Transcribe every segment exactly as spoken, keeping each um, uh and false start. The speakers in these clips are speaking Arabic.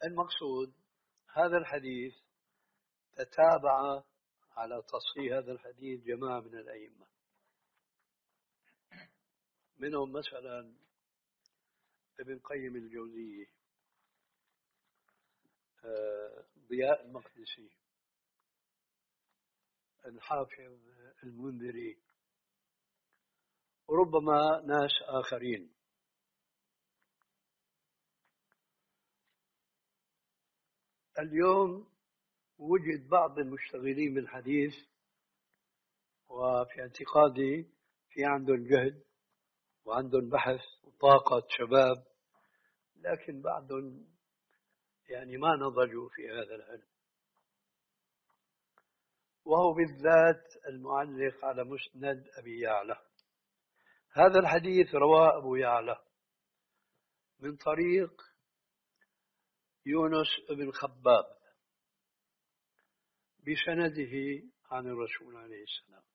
المقصود هذا الحديث تتابع على تصحيح هذا الحديث جماعة من الأئمة، منهم مثلا ابن قيم الجوزية، ضياء المقدسي، الحافظ المنذري، وربما ناس آخرين. اليوم وجد بعض المشتغلين بالحديث وفي اعتقادي في عندهم جهد وعندهم بحث وطاقة شباب، لكن بعضهم يعني ما نضجوا في هذا العلم، وهو بالذات المعلق على مسند أبي يعلى. هذا الحديث رواه أبو يعلى من طريق يونس بن خباب بسنده عن الرسول عليه السلام.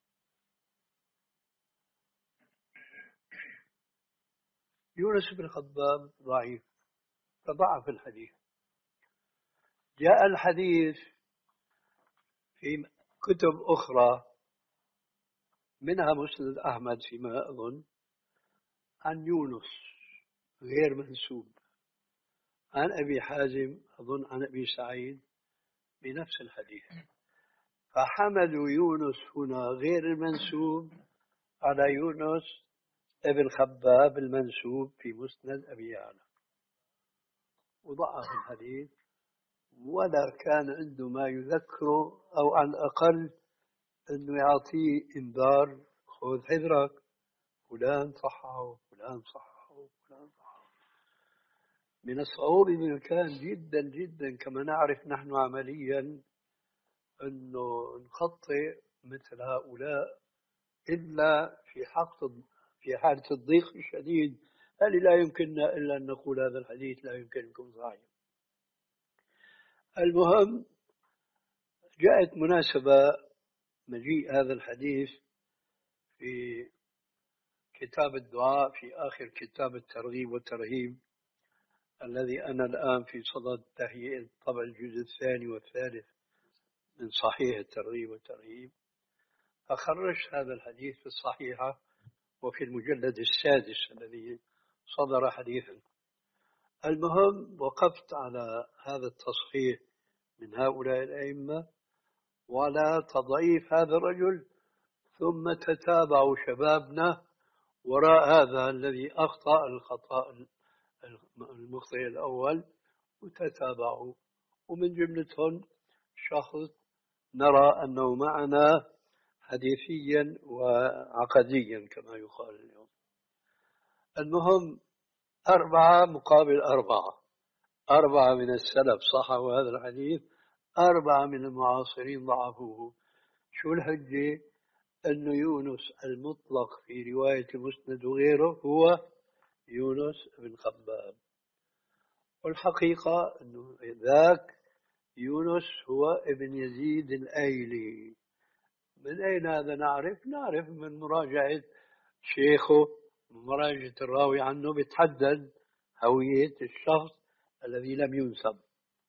يونس بن خباب ضعيف فضعف الحديث. جاء الحديث في كتب أخرى منها مسند أحمد فيما أظن عن يونس غير منسوب، عن أبي حازم أظن عن أبي سعيد بنفس الحديث، فحملوا يونس هنا غير المنسوب على يونس ابن خباب المنسوب في مسند أبي يعلى وضعف الحديث، ولا كان عنده ما يذكره أو على الأقل أنه يعطيه إنذار خذ حذرك، فلان صحه فلان صحه فلان صحه. من الصعوبة بمكان جدا جدا كما نعرف نحن عمليا أنه نخطئ مثل هؤلاء إلا في حق في حالة الضيق الشديد، هل لا يمكننا إلا أن نقول هذا الحديث لا يمكنكم صحيح. المهم جاءت مناسبة مجيء هذا الحديث في كتاب الدعاء في آخر كتاب الترغيب والترهيب الذي أنا الآن في صدد تهيئة طبع الجزء الثاني والثالث من صحيح الترغيب والترهيب، فخرجت هذا الحديث في الصحيحة وفي المجلد السادس الذي صدر حديثا. المهم وقفت على هذا التصحيح من هؤلاء الأئمة ولا تضعيف هذا الرجل، ثم تتابعوا شبابنا وراء هذا الذي أخطأ الخطأ المخطئ الأول وتتابعوا، ومن جملتهم شخص نرى أنه معنا حديثيا وعقديا كما يقال اليوم. المهم أربعة مقابل أربعة، أربعة من السلف صححوا هذا الحديث، أربعة من المعاصرين ضعفوه. شو الحجة؟ أن يونس المطلق في رواية مسند وغيره هو يونس بن خباب، والحقيقة أنه ذاك يونس هو ابن يزيد الأيلي. من أين هذا نعرف؟ نعرف من مراجعة شيخه، من مراجعة الراوي عنه بتحدد هوية الشخص الذي لم ينسب.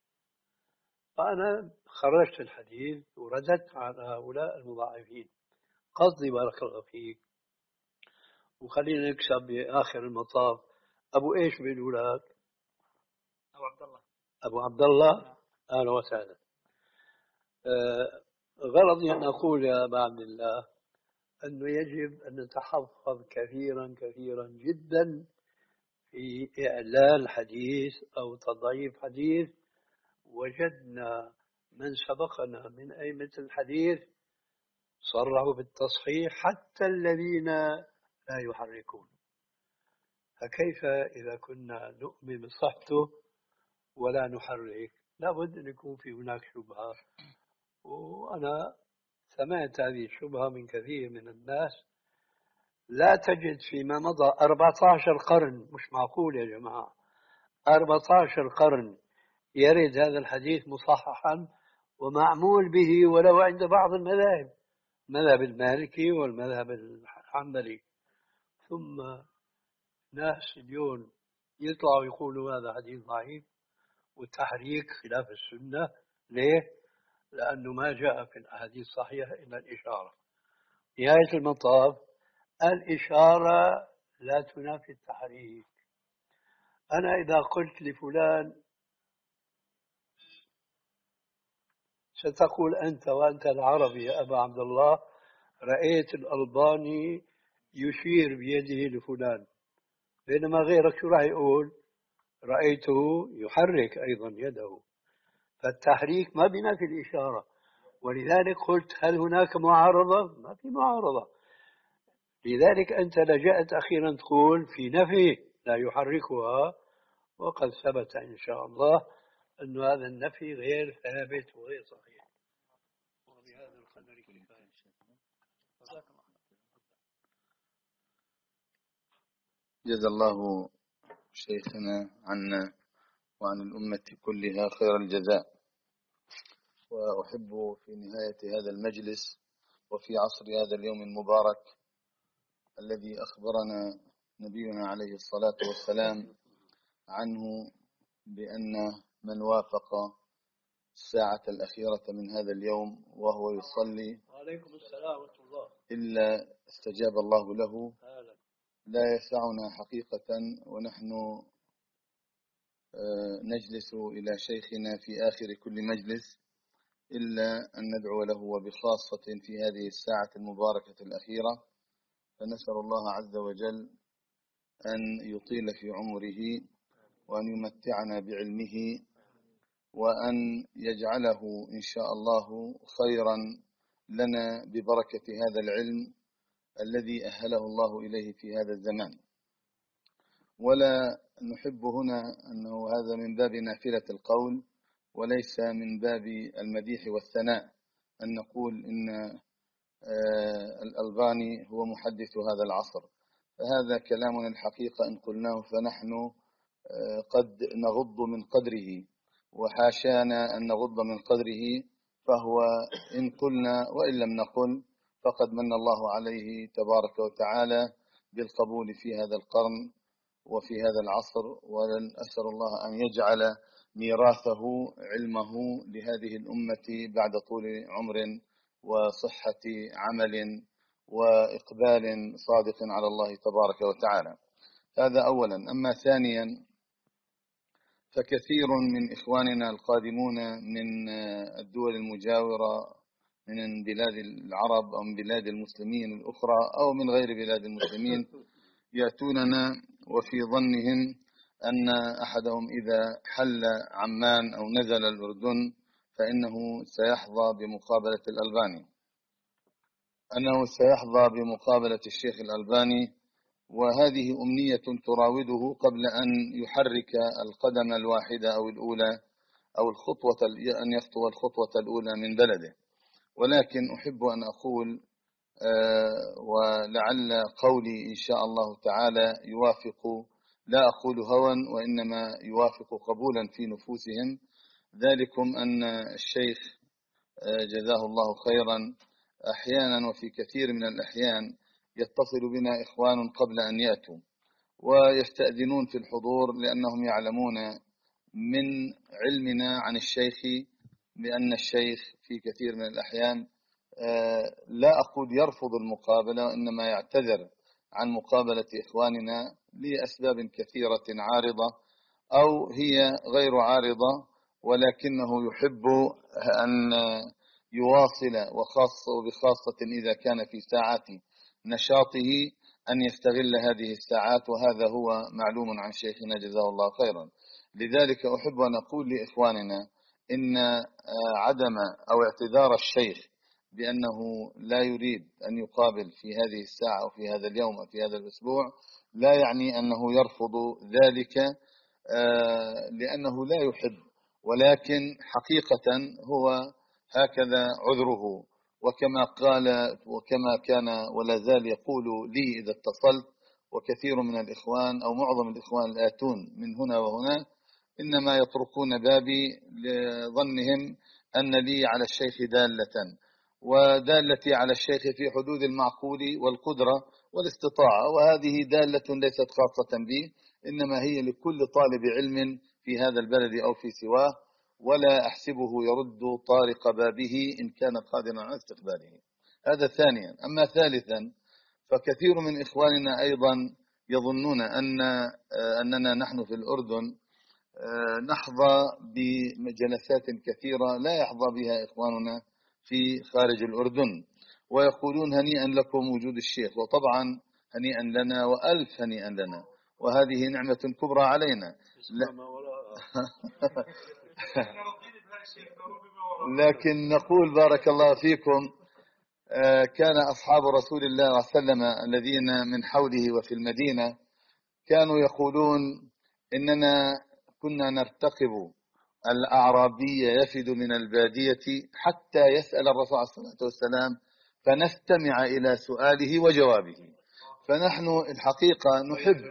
فأنا خرجت الحديث ورددت على هؤلاء المضاعفين. قصدي بارك الله فيك وخلينا نكسب بآخر المطاف أبو إيش بالأولاد؟ أبو عبد الله. أبو عبد الله، أهلا وسهلا. أه غرضي أن أقول يا أبا عبد الله أنه يجب أن نتحفظ كثيرا كثيرا جدا في إعلال حديث أو تضعيف حديث. وجدنا من سبقنا من أئمة الحديث صرحوا بالتصحيح حتى الذين لا يحركون، فكيف إذا كنا نؤمن بصحته ولا نحرك؟ لابد أن يكون في هناك شبهة، وأنا سمعت هذه الشبهة من كثير من الناس. لا تجد فيما مضى أربعة عشر قرن، مش معقول يا جماعة، أربعة عشر قرن يرد هذا الحديث مصححا ومعمول به ولو عند بعض المذاهب، المذهب المالكي والمذهب الحنبلي. ثم ناس اليوم يطلعوا يقولوا هذا حديث ضعيف، والتحريك خلاف السنة. ليه؟ لأنه ما جاء في الأحاديث الصحيحة إلا الإشارة. نهاية المطاف الإشارة لا تنافي التحريك. أنا إذا قلت لفلان ستقول أنت وأنت العربي يا أبا عبد الله رأيت الألباني يشير بيده لفلان، بينما غيرك شو راح يقول؟ رأيته يحرك أيضا يده. فالتحريك ما بينافي الإشارة، ولذلك قلت هل هناك معارضة؟ ما في معارضة. لذلك أنت لجأت أخيرا تقول في نفي لا يحركها، وقد ثبت إن شاء الله أن هذا النفي غير ثابت وغير صحيح. وبهذا القدر كفاية. جزا الله شيخنا عنا وعن الأمة كلها خير الجزاء. وأحب في نهاية هذا المجلس وفي عصر هذا اليوم المبارك الذي أخبرنا نبينا عليه الصلاة والسلام عنه بأن من وافق الساعة الأخيرة من هذا اليوم وهو يصلي وعليكم السلام ورحمة الله إلا استجاب الله له. لا يسعنا حقيقة ونحن نجلس إلى شيخنا في آخر كل مجلس إلا أن ندعو له وبخاصة في هذه الساعة المباركة الأخيرة، فنسأل الله عز وجل أن يطيل في عمره وأن يمتعنا بعلمه وأن يجعله إن شاء الله خيرا لنا ببركة هذا العلم الذي أهله الله إليه في هذا الزمان. ولا نحب هنا أنه هذا من باب نافلة القول وليس من باب المديح والثناء أن نقول إن الألباني هو محدث هذا العصر، فهذا كلامنا الحقيقة إن قلناه فنحن قد نغض من قدره، وحاشانا أن نغض من قدره، فهو إن قلنا وإن لم نقل فقد من الله عليه تبارك وتعالى بالقبول في هذا القرن وفي هذا العصر. ولن أسأل الله أن يجعل ميراثه علمه لهذه الأمة بعد طول عمر وصحة عمل وإقبال صادق على الله تبارك وتعالى. هذا أولا. أما ثانيا فكثير من إخواننا القادمون من الدول المجاورة من بلاد العرب أو من بلاد المسلمين الأخرى أو من غير بلاد المسلمين يأتوننا وفي ظنهم أن أحدهم إذا حل عمان أو نزل الأردن فإنه سيحظى بمقابلة الألباني، أنه سيحظى بمقابلة الشيخ الألباني، وهذه أمنية تراوده قبل أن يحرك القدم الواحدة أو الأولى أو الخطوة أن يخطو الخطوة الأولى من بلده. ولكن أحب أن أقول أه ولعل قولي إن شاء الله تعالى يوافق، لا أقول هوى وإنما يوافق قبولا في نفوسهم، ذلكم أن الشيخ جزاه الله خيرا أحيانا وفي كثير من الأحيان يتصل بنا إخوان قبل أن يأتوا ويستأذنون في الحضور لأنهم يعلمون من علمنا عن الشيخ بأن الشيخ في كثير من الأحيان لا أقول يرفض المقابلة وإنما يعتذر عن مقابلة إخواننا لأسباب كثيرة عارضة أو هي غير عارضة، ولكنه يحب أن يواصل وخاصة وبخاصة إذا كان في ساعات نشاطه أن يستغل هذه الساعات، وهذا هو معلوم عن شيخنا جزاه الله خيرا. لذلك أحب أن أقول لإخواننا إن عدم أو اعتذار الشيخ بأنه لا يريد أن يقابل في هذه الساعة أو في هذا اليوم أو في هذا الأسبوع لا يعني أنه يرفض ذلك لأنه لا يحب، ولكن حقيقة هو هكذا عذره. وكما قال وكما كان ولا زال يقول لي إذا اتصلت، وكثير من الإخوان أو معظم الإخوان الآتون من هنا وهنا إنما يطرقون بابي لظنهم أن لي على الشيخ دالة، ودالتي على الشيخ في حدود المعقول والقدرة والاستطاعة، وهذه دالة ليست خاصة بي إنما هي لكل طالب علم في هذا البلد أو في سواه، ولا أحسبه يرد طارق بابه إن كان قادرا على استقباله. هذا ثانيا. أما ثالثا، فكثير من إخواننا أيضا يظنون أن أننا نحن في الأردن نحظى بجلسات كثيرة لا يحظى بها إخواننا في خارج الأردن، ويقولون هنيئا لكم وجود الشيخ، وطبعا هنيئا لنا وألف هنيئا لنا، وهذه نعمة كبرى علينا. لكن نقول بارك الله فيكم، كان أصحاب رسول الله صلى الله عليه وسلم الذين من حوله وفي المدينة كانوا يقولون إننا كنا نرتقب الأعرابي يفد من البادية حتى يسأل الرسول عليه الصلاة والسلام فنستمع إلى سؤاله وجوابه. فنحن الحقيقة نحب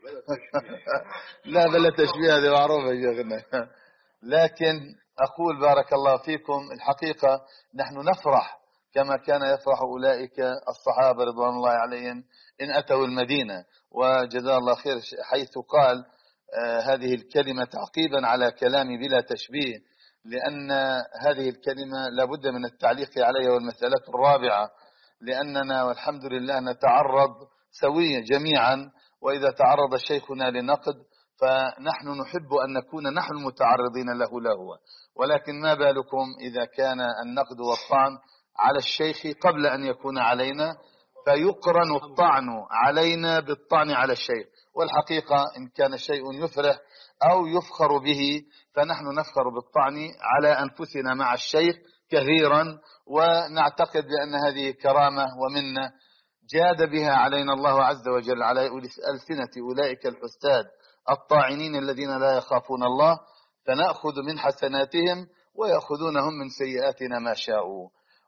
لا بل تشبيه، هذه معروفة يا شيخنا. لكن أقول بارك الله فيكم، الحقيقة نحن نفرح كما كان يفرح أولئك الصحابة رضوان الله عليهم إن أتوا المدينة. وجزاه الله خير حيث قال آه هذه الكلمة تعقيبا على كلامي بلا تشبيه، لأن هذه الكلمة لابد من التعليق عليها. والمسألة الرابعة، لأننا والحمد لله نتعرض سويا جميعا، وإذا تعرض شيخنا لنقد فنحن نحب أن نكون نحن المتعرضين له له ولكن ما بالكم إذا كان النقد والطعن على الشيخ قبل أن يكون علينا، فيقرن الطعن علينا بالطعن على الشيخ. والحقيقة إن كان شيء يفرح أو يفخر به فنحن نفخر بالطعن على أنفسنا مع الشيخ كثيرا، ونعتقد بأن هذه كرامة ومنة جاد بها علينا الله عز وجل على ألسنة أولئك الحساد الطاعنين الذين لا يخافون الله، فنأخذ من حسناتهم ويأخذونهم من سيئاتنا ما شاءوا.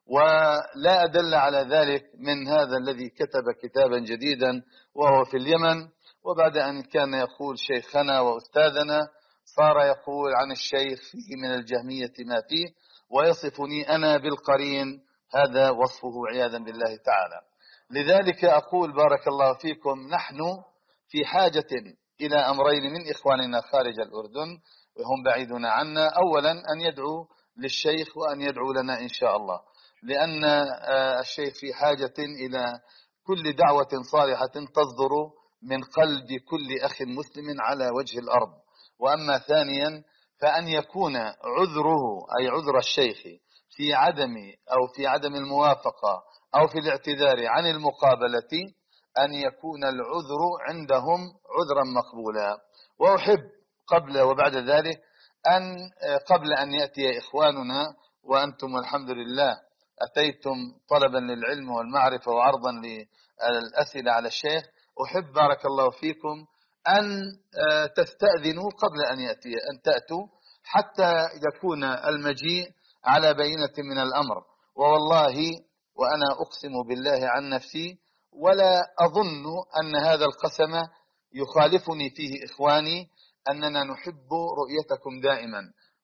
ولا أدل على ذلك من هذا الذي كتب كتابا جديدا وهو في اليمن، وبعد أن كان يقول شيخنا وأستاذنا صار يقول عن الشيخ فيه من الجهمية ما فيه، ويصفني أنا بالقرين، هذا وصفه عياذا بالله تعالى. لذلك أقول بارك الله فيكم، نحن في حاجة إلى أمرين من إخواننا خارج الأردن وهم بعيدون عنا. أولا أن يدعو للشيخ وأن يدعو لنا إن شاء الله، لأن الشيخ في حاجة إلى كل دعوة صالحة تصدر من قلب كل أخ مسلم على وجه الأرض. وأما ثانيا فأن يكون عذره أي عذر الشيخ في عدم أو في عدم الموافقة أو في الاعتذار عن المقابلة أن يكون العذر عندهم عذرا مقبولا. وأحب قبل وبعد ذلك أن قبل أن يأتي إخواننا وأنتم والحمد لله أتيتم طلبا للعلم والمعرفة وعرضا للأسئلة على الشيخ، أحب بارك الله فيكم أن تستأذنوا قبل أن يأتي، أن تأتوا حتى يكون المجيء على بينة من الأمر. ووالله وأنا أقسم بالله عن نفسي ولا أظن أن هذا القسم يخالفني فيه إخواني، أننا نحب رؤيتكم دائما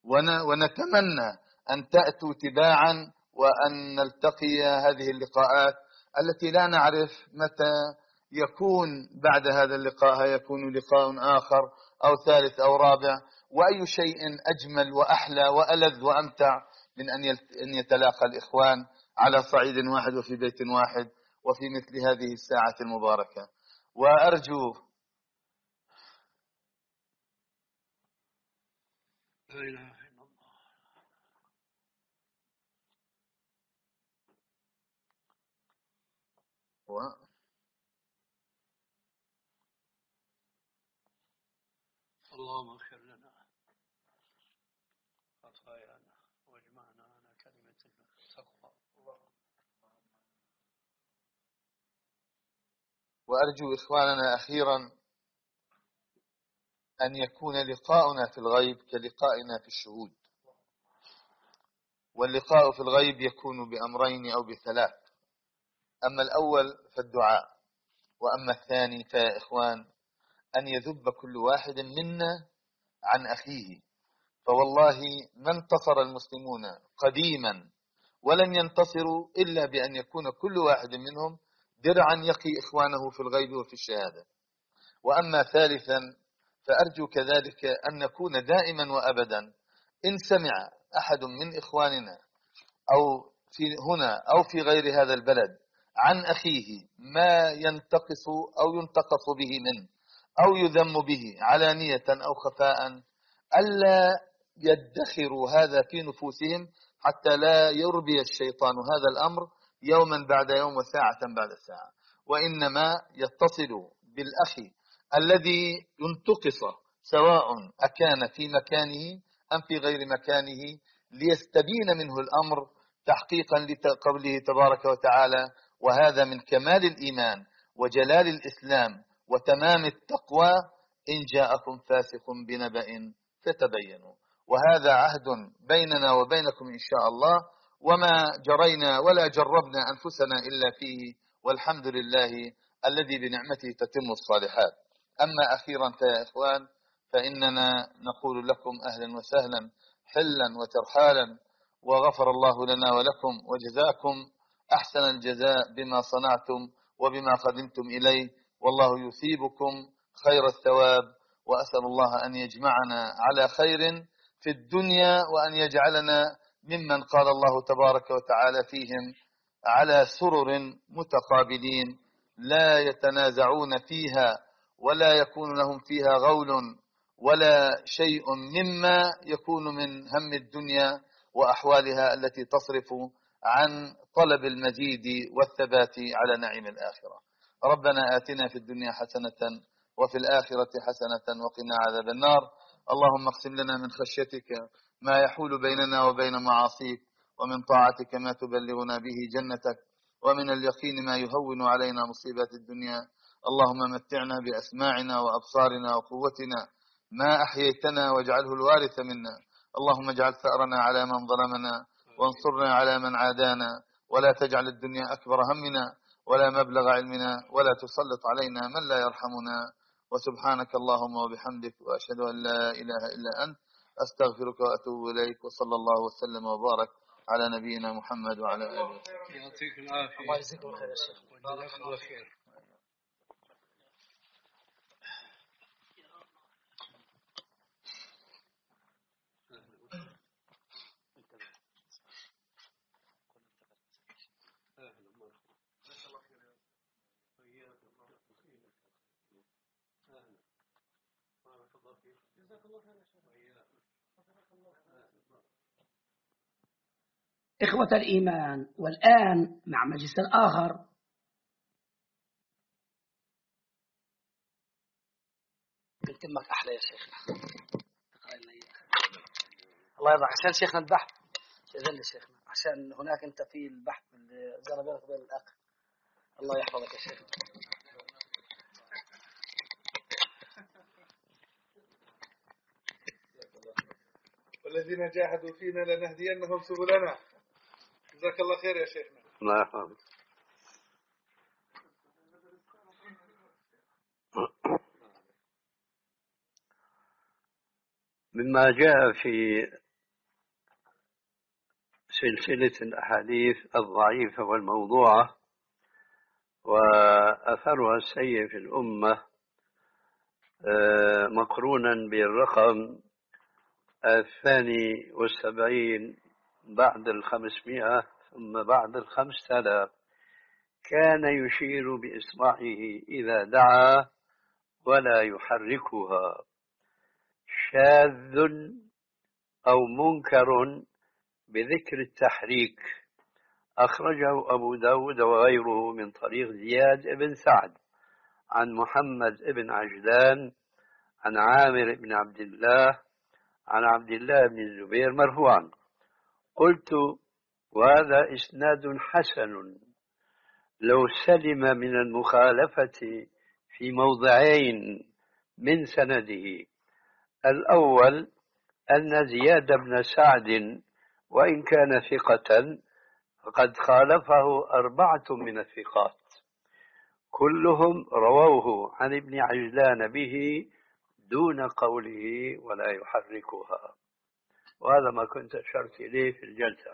ونتمنى أن تأتوا تباعا وأن نلتقي هذه اللقاءات التي لا نعرف متى يكون بعد هذا اللقاء، يكون لقاء آخر أو ثالث أو رابع. وأي شيء أجمل وأحلى وألذ وأمتع من أن يتلاقى الإخوان على صعيد واحد وفي بيت واحد وفي مثل هذه الساعة المباركة. وأرجو لا إله إلا الله. و... اللهم اغفر لنا خطايانا واجمعنا على كلمة التقوى. وأرجو إخواننا أخيرا أن يكون لقاؤنا في الغيب كلقائنا في الشهود. واللقاء في الغيب يكون بأمرين أو بثلاث: أما الأول فالدعاء، وأما الثاني فيا إخوان أن يذب كل واحد منا عن أخيه. فوالله ما انتصر المسلمون قديما ولن ينتصروا إلا بأن يكون كل واحد منهم درعا يقي إخوانه في الغيب وفي الشهادة. وأما ثالثا فأرجو كذلك أن نكون دائما وأبدا إن سمع أحد من إخواننا أو في هنا أو في غير هذا البلد عن أخيه ما ينتقص أو ينتقص به منه أو يذم به علانية أو خفاء، ألا يدخروا هذا في نفوسهم حتى لا يربي الشيطان هذا الأمر يوما بعد يوم وساعة بعد ساعة، وإنما يتصل بالأخ الذي ينتقص سواء أكان في مكانه أم في غير مكانه ليستبين منه الأمر تحقيقا لقوله تبارك وتعالى: وهذا من كمال الإيمان وجلال الإسلام وتمام التقوى إن جاءكم فاسق بنبأ فتبينوا. وهذا عهد بيننا وبينكم إن شاء الله، وما جرينا ولا جربنا أنفسنا إلا فيه، والحمد لله الذي بنعمته تتم الصالحات. أما أخيرا يا إخوان، فإننا نقول لكم أهلا وسهلا حلا وترحالا، وغفر الله لنا ولكم وجزاكم أحسن الجزاء بما صنعتم وبما قدمتم إليه، والله يثيبكم خير الثواب، وأسأل الله أن يجمعنا على خير في الدنيا، وأن يجعلنا ممن قال الله تبارك وتعالى فيهم: على سرر متقابلين لا يتنازعون فيها ولا يكون لهم فيها غول ولا شيء مما يكون من هم الدنيا وأحوالها التي تصرف عن طلب المزيد والثبات على نعيم الآخرة. ربنا آتنا في الدنيا حسنة وفي الآخرة حسنة وقنا عذاب النار. اللهم اقسم لنا من خشيتك ما يحول بيننا وبين معاصيك، ومن طاعتك ما تبلغنا به جنتك، ومن اليقين ما يهون علينا مصيبات الدنيا. اللهم متعنا بأسماعنا وأبصارنا وقوتنا ما أحييتنا واجعله الوارث منا. اللهم اجعل ثأرنا على من ظلمنا وانصرنا على من عادانا، ولا تجعل الدنيا أكبر همنا ولا مبلغ علمنا، ولا تسلط علينا من لا يرحمنا. وسبحانك اللهم وبحمدك، وأشهد أن لا إله إلا أنت، أستغفرك وأتوب إليك، وصلى الله وسلم وبارك على نبينا محمد وعلى آله. يعطيك العافية. الله يجزيكم خير يا شيخ. جزاك الله خير. إخوة الإيمان، والآن مع مجلس آخر بنتمك أحلى يا شيخ. الله يرضى عشان شيخنا البحث شغل شيخنا، عشان هناك أنت في البحث اللي جرى بينك وبين الأخ. الله يحفظك يا شيخ. والذين جاهدوا فينا لنهدينهم سبلنا. جزاك الله خير يا شيخنا. الله يحفظك. مما جاء في سلسلة الأحاديث الضعيفة والموضوعة وأثرها السيء في الأمة مقرونا بالرقم الثاني والسبعين بعد الخمسمائة ثم بعد الخمسة آلاف، كان يشير بإصبعه إذا دعا ولا يحركها، شاذ أو منكر بذكر التحريك. أخرجه أبو داود وغيره من طريق زياد بن سعد عن محمد بن عجلان عن عامر بن عبد الله عن عبد الله بن الزبير مرفوعا. قلت: وهذا إسناد حسن لو سلم من المخالفة في موضعين من سنده. الأول أن زياد بن سعد وإن كان ثقة فقد خالفه أربعة من الثقات كلهم رووه عن ابن عجلان به دون قوله ولا يحركها، وهذا ما كنت أشرت إليه في الجلسة.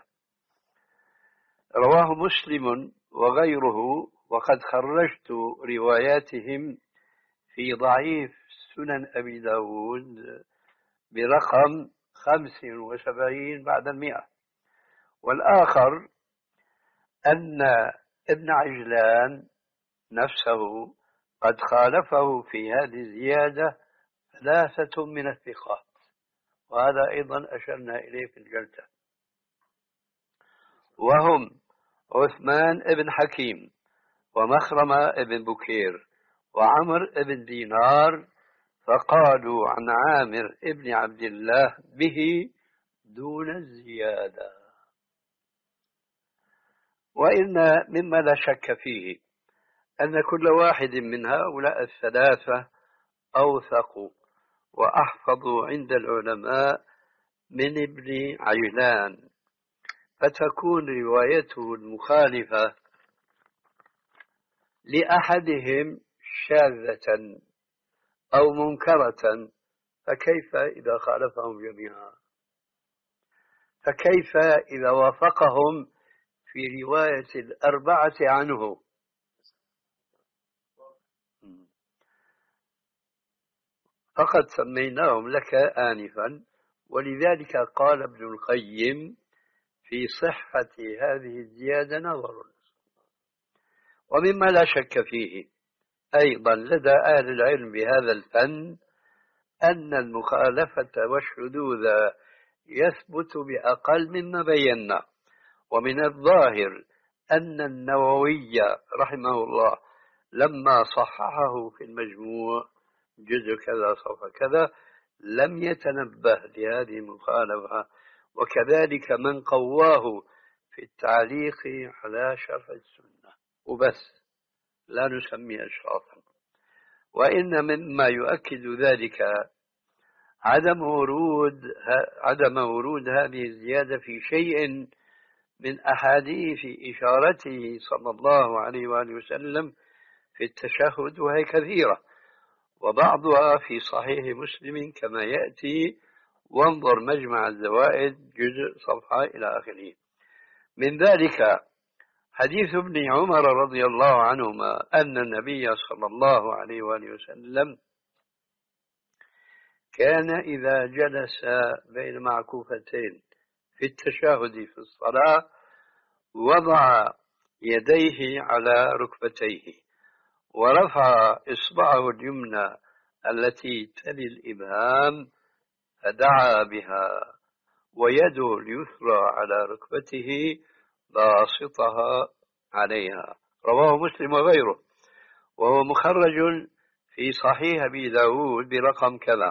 رواه مسلم وغيره، وقد خرجت رواياتهم في ضعيف سنن أبي داود برقم خمس وسبعين بعد المئة. والآخر أن ابن عجلان نفسه قد خالفه في هذه الزيادة ثلاثة من الثقات، وهذا أيضا أشرنا إليه في الجلسة، وهم عثمان بن حكيم ومخرمة بن بكير وعمر بن دينار، فقالوا عن عامر بن عبد الله به دون الزيادة. وإن مما لا شك فيه أن كل واحد من هؤلاء الثلاثة أوثق وأحفظ عند العلماء من ابن عجلان، فتكون روايته المخالفة لأحدهم شاذة أو منكرة، فكيف إذا خالفهم جميعا؟ فكيف إذا وافقهم في رواية الأربعة عنه؟ فقد سميناهم لك آنفا، ولذلك قال ابن القيم في صحة هذه الزيادة نظر. ومما لا شك فيه أيضا لدى أهل العلم بهذا الفن أن المخالفة والشذوذ يثبت بأقل مما بينا. ومن الظاهر أن النووي رحمه الله لما صححه في المجموع جزء كذا صفحة كذا لم يتنبه لهذه المخالفة، وكذلك من قواه في التعليق على شرح السنة وبس، لا نسمي أشخاصا. وإن مما يؤكد ذلك عدم ورود عدم ورود هذه الزيادة في شيء من أحاديث إشارته صلى الله عليه وآله وسلم في التشهد، وهي كثيرة، وبعضها في صحيح مسلم كما يأتي، وانظر مجمع الزوائد جزء صفحة إلى آخره. من ذلك حديث ابن عمر رضي الله عنهما أن النبي صلى الله عليه وآله وسلم كان إذا جلس بين معكوفتين في التشهد في الصلاة وضع يديه على ركبتيه ورفع إصبعه اليمنى التي تلي الإبهام فدعا بها، ويده اليسرى على ركبته باسطها عليها. رواه مسلم وغيره، وهو مخرج في صحيح أبي داود برقم كذا.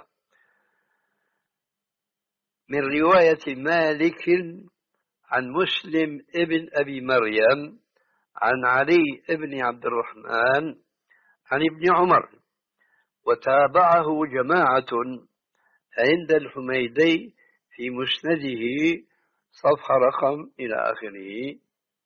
من رواية مالك عن مسلم ابن أبي مريم عن علي ابن عبد الرحمن عن ابن عمر، وتابعه جماعة عند الحميدي في مسنده صفحة رقم إلى آخره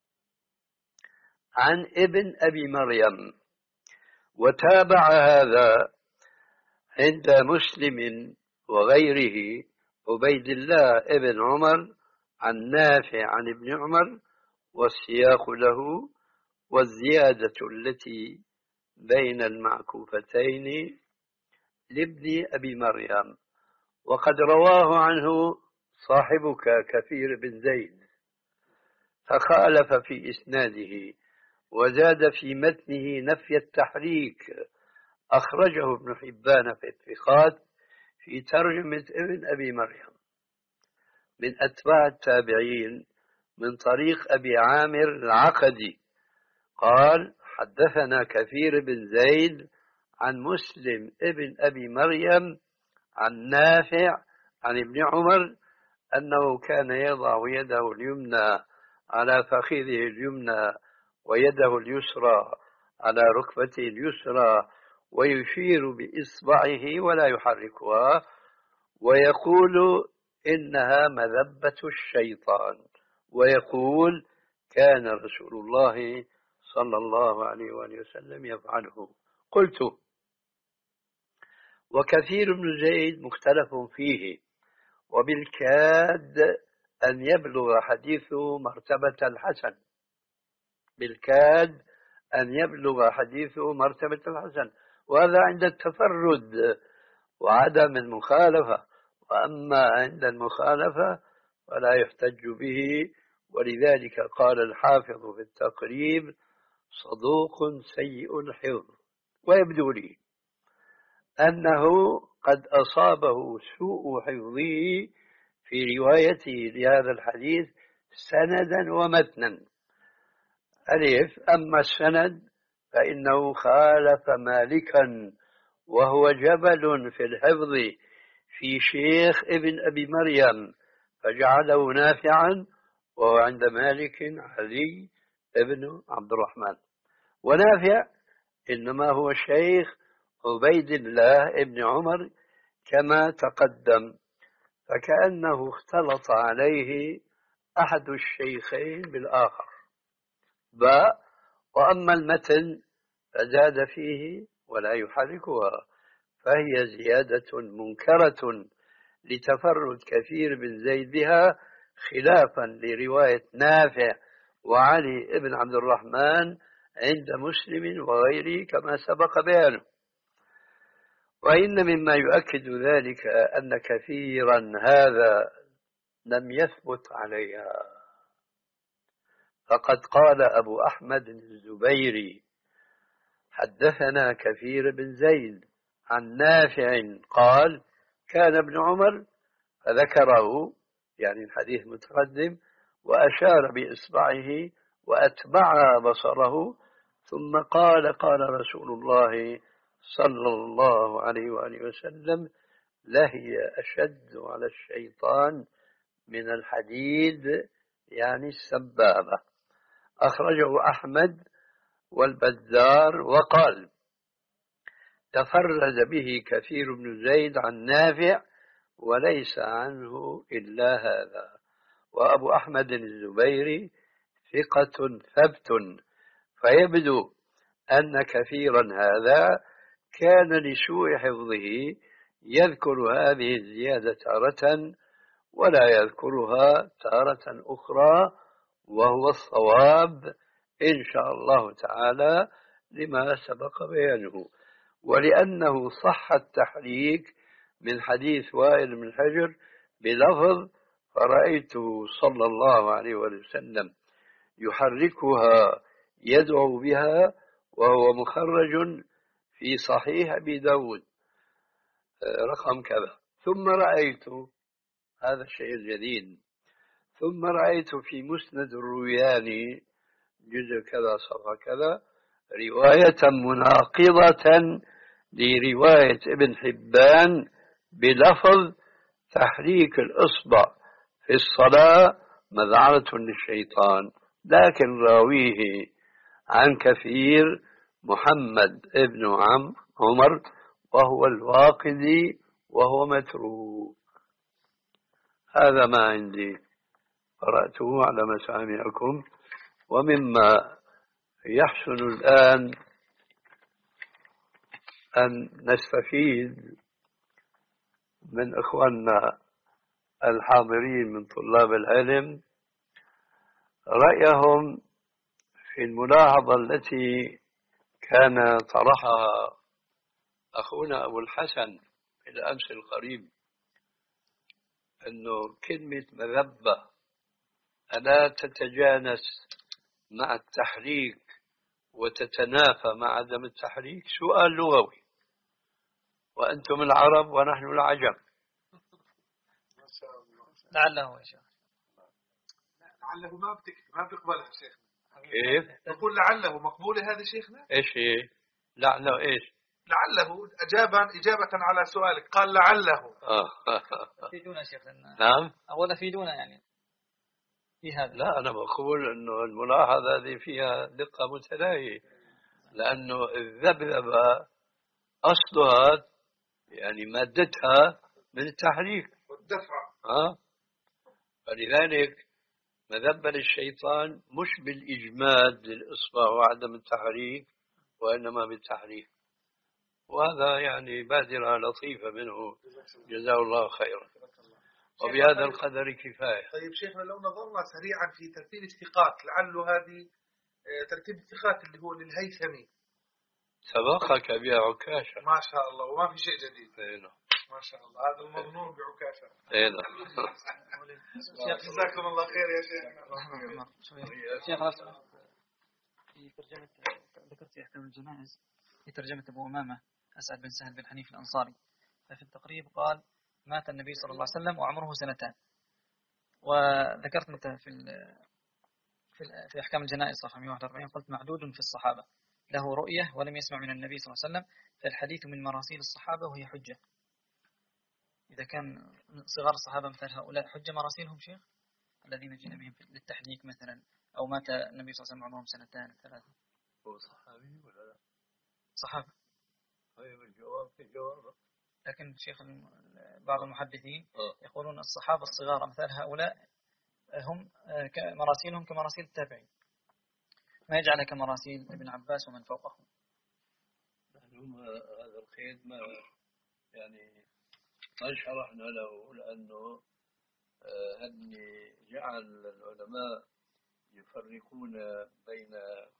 عن ابن أبي مريم، وتابع هذا عند مسلم وغيره عبيد الله ابن عمر عن نافع عن ابن عمر، والسياق له، والزيادة التي بين المعكوفتين لابن أبي مريم. وقد رواه عنه صاحبك كثير بن زيد فخالف في إسناده وزاد في متنه نفي التحريك، أخرجه ابن حبان في الثقات في ترجمة ابن أبي مريم من أتباع التابعين من طريق أبي عامر العقدي قال حدثنا كثير بن زيد عن مسلم ابن أبي مريم عن نافع عن ابن عمر أنه كان يضع يده اليمنى على فخذه اليمنى ويده اليسرى على ركبته اليسرى ويشير بإصبعه ولا يحركها، ويقول إنها مذبة الشيطان، ويقول كان رسول الله صلى الله عليه وآله وسلم يفعله. قلت وكثير بن زيد مختلف فيه، وبالكاد أن يبلغ حديثه مرتبة الحسن، بالكاد أن يبلغ حديثه مرتبة الحسن، وهذا عند التفرد وعدم المخالفة. وأما عند المخالفة فلا يحتج به. ولذلك قال الحافظ في التقريب: صدوق سيء الحفظ. ويبدو لي أنه قد أصابه سوء حفظه في روايته لهذا الحديث سندا ومتنا. ألف: أما السند فإنه خالف مالكا وهو جبل في الحفظ في شيخ ابن أبي مريم فجعله نافعا، وهو عند مالك علي ابن عبد الرحمن. ونافع إنما هو شيخ عبيد الله ابن عمر كما تقدم، فكأنه اختلط عليه أحد الشيخين بالآخر. باء: وأما المتن فزاد فيه ولا يحركها، فهي زيادة منكرة لتفرد كثير بن زيد بها، خلافا لرواية نافع وعلي ابن عبد الرحمن عند مسلم وغيره كما سبق بيانه. وإن مما يؤكد ذلك أن كثيرا هذا لم يثبت عليها. فقد قال أبو أحمد الزبيري: حدثنا كثير بن زيد عن نافع قال: كان ابن عمر، فذكره يعني الحديث متقدم، وأشار بإصبعه وأتبع بصره، ثم قال: قال رسول الله صلى الله عليه وآله وسلم: لهي أشد على الشيطان من الحديد، يعني السبابة. أخرجه أحمد والبزار. وقال: تفرد به كثير بن زيد عن نافع وليس عنه إلا هذا. وأبو أحمد الزبيري ثقة ثبت، فيبدو أن كثيرا هذا كان لسوء حفظه يذكر هذه الزيادة تارة ولا يذكرها تارة أخرى، وهو الصواب إن شاء الله تعالى لما سبق بيانه. ولأنه صح التحريك من حديث وائل بن حجر بلفظ: فرأيته صلى الله عليه وسلم يحركها يدعو بها، وهو مخرج في صحيح أبي داود رقم كذا. ثم رأيت، هذا الشيء الجديد، ثم رأيت في مسند الروياني جزء كذا صفحة كذا رواية مناقضة لرواية ابن حبان بلفظ: تحريك الإصبع في الصلاة مذعرة للشيطان، لكن راويه عن كثير محمد ابن عم عمر وهو الواقدي وهو متروك. هذا ما عندي، قرأته على مسامعكم. ومما يحسن الآن أن نستفيد من إخواننا الحاضرين من طلاب العلم رأيهم في الملاحظة التي كان طرحها أخونا أبو الحسن في الأمس القريب، أنه كلمة مذبة ألا تتجانس مع التحريك وتتنافى مع عدم التحريك؟ سؤال لغوي، وأنتم العرب ونحن العجم. ما شاء الله. لعله يا شيخ، لعله ما بتك ما بتقبلها شيخنا. كيف؟ نقول لعله مقبولة هذه شيخنا؟ إيش هي؟ لعله إيش؟ لعله إجابة إجابة على سؤالك، قال لعله. أفيدونا شيخ. نعم. أولا أفيدونا يعني في هذا. لا، أنا بقول إنه الملاحظة هذه فيها دقة متناهية، لأنه الذبذبة أصلها يعني مادتها من التحريك والدفع. ها، فلذلك مذبة الشيطان مش بالإجماد للإصبع وعدم التحريك، وإنما بالتحريك. وهذا يعني بادرة لطيفة منه، جزاه الله خيرا. وبهذا القدر كفاية. طيب شيخنا، لو نظرنا سريعا في ترتيب الثقات، لعله هذه ترتيب الثقات اللي هو للهيثمي سبقك بها عكاشة ما شاء الله، وما في شيء جديد. ما شاء الله هذا المظنون بعكاشة. اي نعم. جزاكم الله خير يا شيخ. شيخ في ترجمة ذكرت في أحكام الجنائز في ترجمة أبو أمامة أسعد بن سهل بن حنيف الأنصاري، ففي التقريب قال مات النبي صلى الله عليه وسلم وعمره سنتان. وذكرت أنت في في في أحكام الجنائز صفحة مئة وواحد وأربعين قلت معدود في الصحابة له رؤية ولم يسمع من النبي صلى الله عليه وسلم، فالحديث من مراسيل الصحابة وهي حجة. إذا كان صغار الصحابة مثل هؤلاء حجة مراسيلهم شيخ الذين جينا بهم للتحديث مثلا، أو مات النبي صلى الله عليه وسلم عمرهم سنتان ثلاثة. هو صحابي ولا لا؟ صحابة. طيب الجواب في جواب. لكن شيخ بعض المحدثين يقولون الصحابة الصغار أمثال هؤلاء هم مراسيلهم كمراسيل التابعين، ما يجعلها كمراسيل ابن عباس ومن فوقهم. نحن هذا القيد ما يعني ما شرحنا له، لأنه هدني جعل العلماء يفرقون بين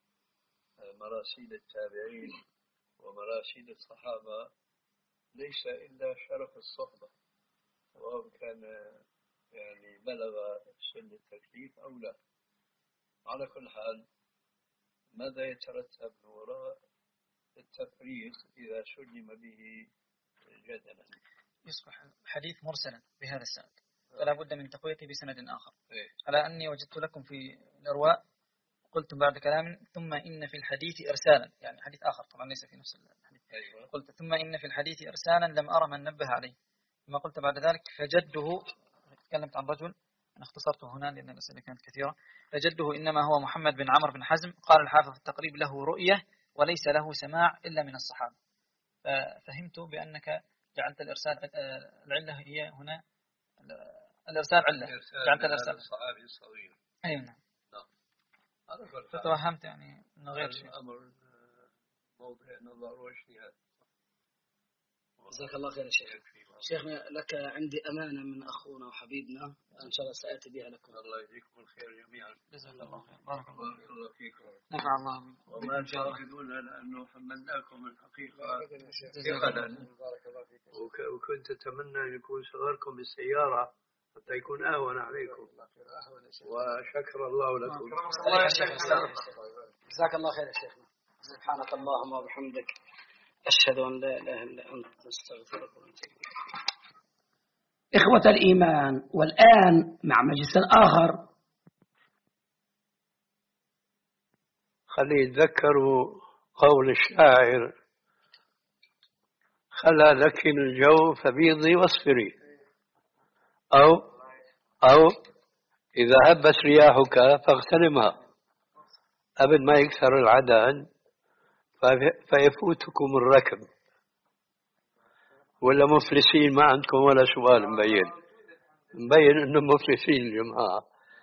مراسيل التابعين ومراسيل الصحابة ليس إلا شرف الصحبة، وهو كان يعني بلغ سن التكليف أو لا. على كل حال ماذا يترتب من وراء التفريق إذا سلم به جدلا؟ يصبح حديث مرسلا بهذا السند، فلا بد من تقويته بسند آخر. إيه؟ على أني وجدت لكم في الأرواء قلتم بعد كلام ثم إن في الحديث إرسالا، يعني حديث آخر طبعا ليس في نفس الحديث. أيوة. قلت ثم إن في الحديث إرسالا لم أرى من نبه عليه، ثم قلت بعد ذلك فجده، تكلمت عن رجل أنا اختصرته هنا لأن الأسئلة كانت كثيرة، فجده إنما هو محمد بن عمرو بن حزم. قال الحافظ في التقريب له رؤية وليس له سماع إلا من الصحابة. ففهمت بأنك جعلت الإرسال العلة هي هنا الإرسال علة، جعلت الإرسال الصحابي الصغير. أيوة نعم. نعم. فتوهمت يعني إنه غير شيء. الأمر موضع نظر واجتهاد. جزاك الله خير يا شيخ. شيخنا لك عندي أمانة من أخونا وحبيبنا إن شاء الله سأتي بها لكم. الله يجزيكم الخير جميعا. جزاك الله خير. بارك الله فيكم. نفع الله بكم. وما تعتقدون لأنه حملناكم الحقيقة أبدا. وكنت أتمنى أن يكون صغركم بالسيارة حتى يكون أهون عليكم. وشكر الله لكم. جزاك الله خير يا شيخنا. سبحانك اللهم وبحمدك أشهد أن لا إله إلا أنت أستغفرك وأتوب إليك. إخوة الإيمان، والآن مع مجلس آخر. خلي يتذكروا قول الشاعر: خلا لك الجو فبيضي واصفري، أو أو إذا هبت رياحك فاغتنمها قبل ما يكثر العدن فيفوتكم الركب. ولا مفلسين ما عندكم ولا سؤال مبين مبين انهم مفلسين الجماعة.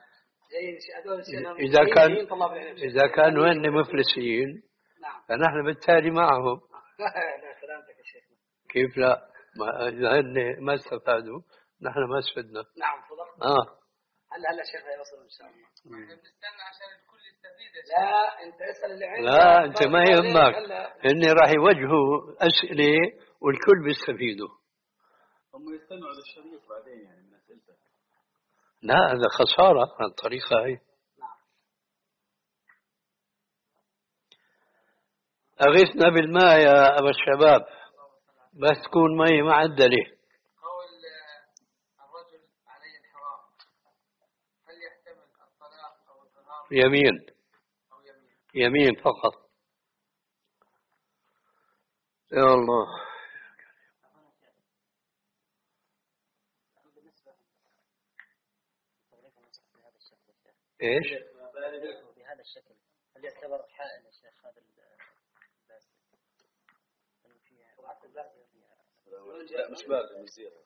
إذا كان إذا كانوا هن مفلسين فنحن بالتالي معهم. كيف لا؟ ما إذا هن ما استفادوا نحن ما استفدنا. نعم صدقت. آه. هلا هلا شيخ يوصل إن شاء الله. بنستنى عشان الكل يستفيد. لا أنت اسأل اللي عندك. لا أنت ما يهمك، إني راح يوجهوا أسئلة والكل بيستفيدوا. هم يستنوا على الشريط بعدين يعني من أسئلته. لا هذا خسارة عن الطريقة هاي. أغثنا بالماء يا أبا الشباب، بس تكون مي معدلة. قول الرجل عليه الحرام هل يحتمل الطلاق أو الظهار؟ يمين أو يمين. يمين فقط. يا الله. ايش؟ بهذا الشكل هل يعتبر حائل يا شيخ هذا لا مش بارد مش زيادة.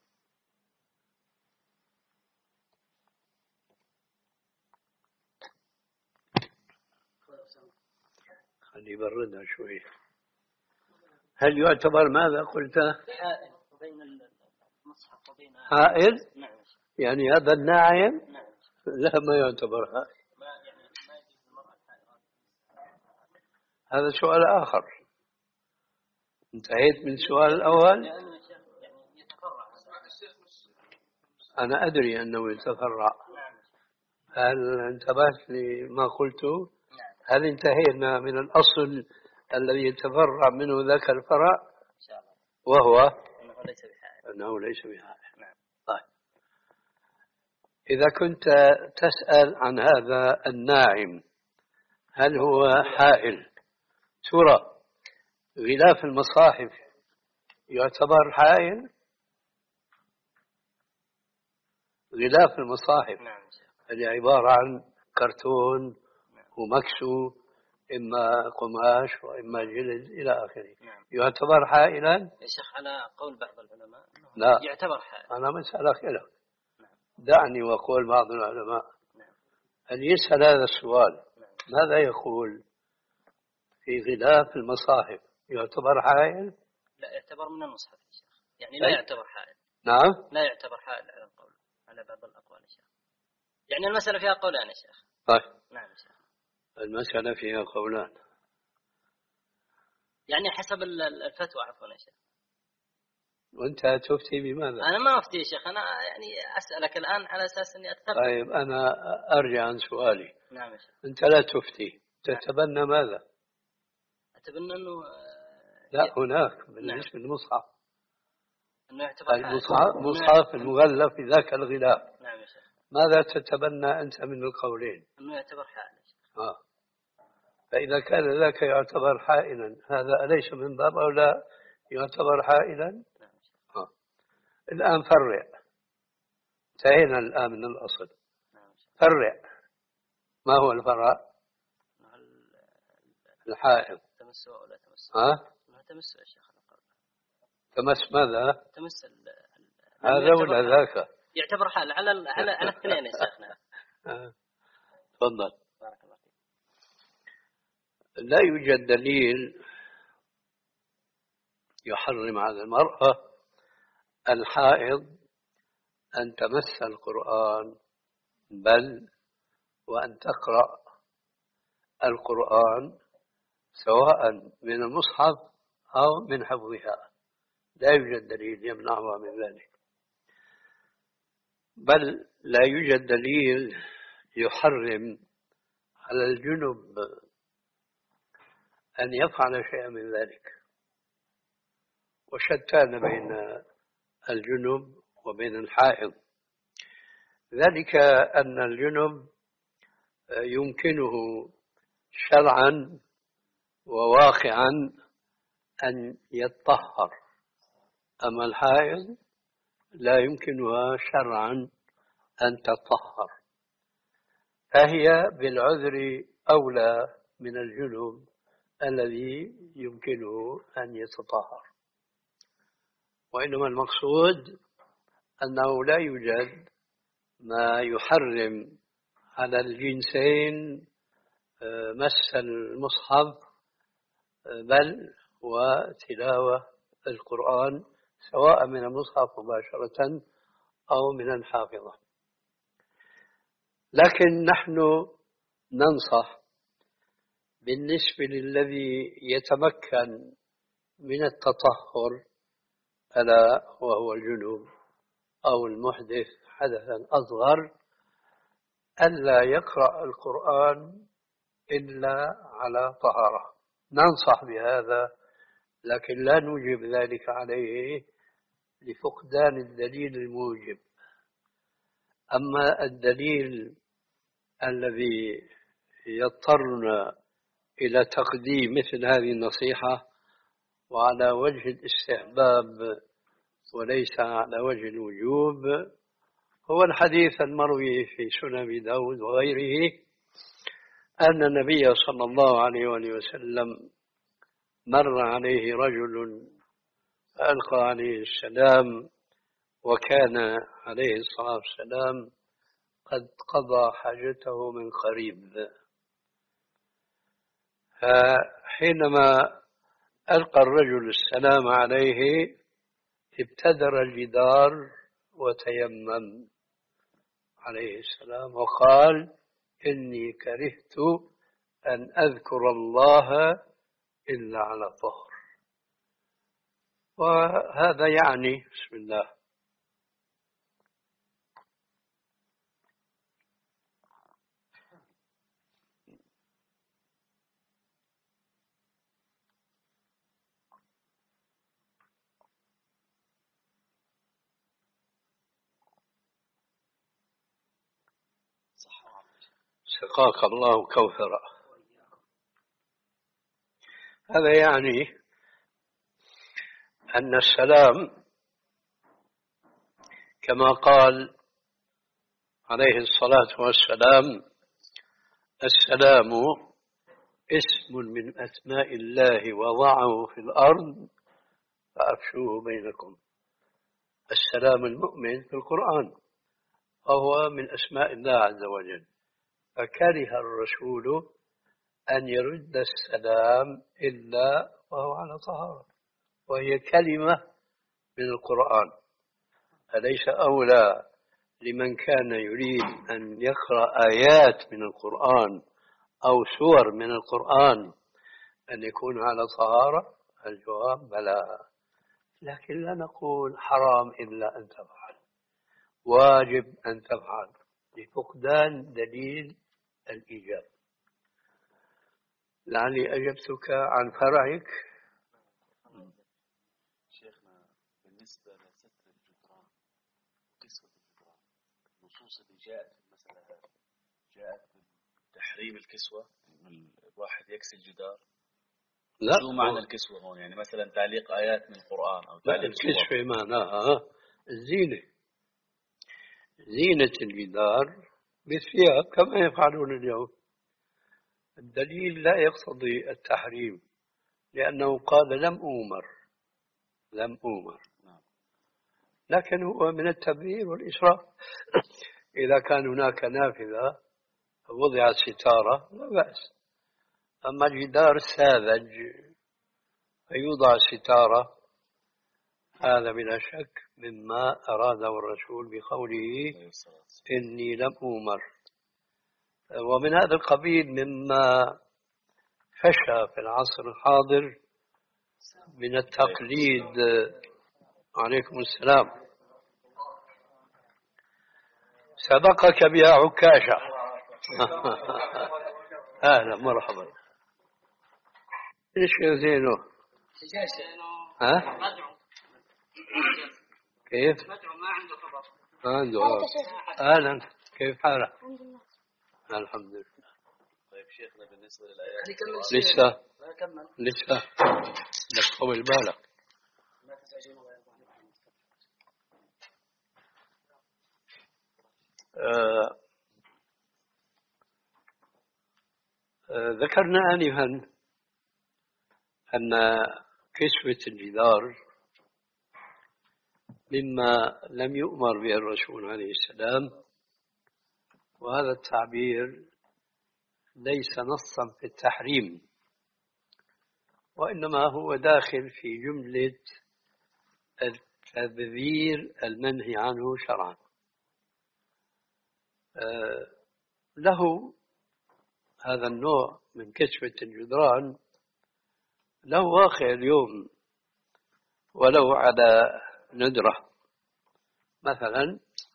خلي يبردها شوي. هل يعتبر ماذا قلت؟ حائل بين المصحف وبين حائل؟ نعم. يعني هذا الناعم؟ نعم. لا ما يعتبر حائل. ما يعني ما يجوز المرأة الحائل. هذا سؤال آخر. انتهيت من السؤال الأول؟ يعني يتفرق أنا أدري أنه يتفرع. هل انتبهت لما قلته؟ هل انتهينا من الأصل الذي يتفرع منه ذاك الفرع؟ إن شاء الله. وهو أنه ليس بحائل. أنه ليس بحائل. نعم. طيب، إذا كنت تسأل عن هذا الناعم هل هو حائل، ترى غلاف المصاحف يعتبر حائل؟ غلاف المصاحف نعم. اللي عبارة عن كرتون ومكسو، إما قماش وإما جلد إلى آخره، نعم. يعتبر حائلا؟ يا شيخ على قول بعض العلماء لا، يعتبر حائل. أنا مسألة خلاف. دعني وقول بعض العلماء. نعم. أن يسأل هذا السؤال. نعم. ماذا يقول في غلاف المصاحف يعتبر حائل؟ لا، يعتبر من المصحف يا شيخ، يعني لا يعتبر حائل. نعم، لا يعتبر حائل على القول، على بعض الأقوال يا شيخ. يعني المسألة فيها قولان يا شيخ. طيب. نعم يا شيخ. المسألة فيها قولان، يعني حسب الفتوى عفوا يا شيخ. وأنت تفتي بماذا؟ أنا ما أفتي يا شيخ، أنا يعني أسألك الآن على أساس أني أتثبت. طيب، أنا أرجع عن سؤالي. نعم يا شيخ. أنت لا تفتي، تتبنى ماذا؟ أتبنى أنه لا، هناك بالنسبة نعم. للمصحف، المصحف المصحف المغلف في ذاك الغلاف. نعم يا شيخ. ماذا تتبنى أنت من القولين؟ أنه يعتبر حائل يا شيخ. آه. فإذا كان ذاك يعتبر حائلا، هذا أليس من باب أو لا يعتبر حائلا؟ نعم يا شيخ. آه. الآن فرع، انتهينا الآن من الأصل. نعم يا شيخ. فرع، ما هو الفرع؟ الحائل. تمس ولا تمس؟ ها؟ ما تمس يا شيخ. تمس ماذا؟ تمس ال... هذا ولا ذاك؟ يعتبر حال على ال... على على الاثنين يا شيخنا. تفضل. بارك الله فيك. لا يوجد دليل يحرم على المرأة الحائض أن تمس القرآن، بل وأن تقرأ القرآن سواء من المصحف أو من حفظها، لا يوجد دليل يمنعها من ذلك. بل لا يوجد دليل يحرم على الجنب أن يفعل شيئا من ذلك، وشتان بين الجنب وبين الحائض. ذلك أن الجنب يمكنه شرعا وواقعا أن يتطهر، أما الحائض لا يمكنها شرعا أن تطهر، فهي بالعذر أولى من الجنب الذي يمكنه أن يتطهر. وإنما المقصود أنه لا يوجد ما يحرم على الجنسين مس المصحف بل وتلاوة القرآن سواء من المصحف مباشرة أو من الحافظة. لكن نحن ننصح بالنسبة للذي يتمكن من التطهر ألا وهو الجنوب أو المحدث حدثا أصغر ألا يقرأ القرآن إلا على طهارة. ننصح بهذا، لكن لا نوجب ذلك عليه لفقدان الدليل الموجب. أما الدليل الذي يضطرنا إلى تقديم مثل هذه النصيحة وعلى وجه الاستحباب وليس على وجه الوجوب هو الحديث المروي في سنن أبي داود وغيره أن النبي صلى الله عليه وآله وسلم مر عليه رجل ألقى عليه السلام وكان عليه الصلاة والسلام قد قضى حاجته من قريب. فحينما ألقى الرجل السلام عليه ابتدر الجدار وتيمم عليه السلام وقال إني كرهت أن أذكر الله إلا على طهر. وهذا يعني بسم الله سقاك الله كوثرا. هذا يعني أن السلام كما قال عليه الصلاة والسلام: السلام اسم من أسماء الله وضعه في الأرض فأفشوه بينكم. السلام المؤمن في القرآن وهو من أسماء الله عز وجل، فكره الرسول أن يرد السلام إلا وهو على طهارة، وهي كلمة من القرآن. أليس أولى لمن كان يريد أن يقرأ آيات من القرآن أو سور من القرآن أن يكون على طهارة؟ الجواب بلى، لكن لا نقول حرام إلا أن تفعل، واجب أن تفعل لفقدان دليل الإيجاب. لعلي أجبتك عن فرعك. شيخنا بالنسبة لستر الجدران وكسوة الجدران، النصوص اللي جاءت في المسألة هذه جاءت بتحريم الكسوة، الواحد يكسي الجدار. لا، شو معنى الكسوة هون؟ يعني مثلا تعليق آيات من القرآن أو تعليق الكسوة معناها الزينة، زينة الجدار بالثياب كما يفعلون اليوم. الدليل لا يقتضي التحريم، لأنه قال لم أؤمر لم أؤمر لكن هو من التبذير والإسراف. إذا كان هناك نافذة وضعت ستارة لا بأس، أما جدار ساذج فيوضع ستارة، هذا بلا شك مما أراده الرسول بقوله إني لم أؤمر. ومن هذا القبيل مما فشى في العصر الحاضر من التقليد. عليكم السلام. سبقك بها عكاشة. أهلا مرحبا. إيش يا زينو؟ ها؟ كيف؟ ما عنده خبر. ما عنده. أهلا، كيف حالك؟ الحمد لله. طيب شيخنا بالنسبة للآيات لسه لسه بس طول بالك. آه آه ذكرنا آنفا أن كسوة الجدار مما لم يؤمر به الرسول عليه السلام، وهذا التعبير ليس نصا في التحريم، وإنما هو داخل في جملة التبذير المنهي عنه شرعا. آه له هذا النوع من كسوة الجدران له واقع اليوم ولو على ندرة. مثلا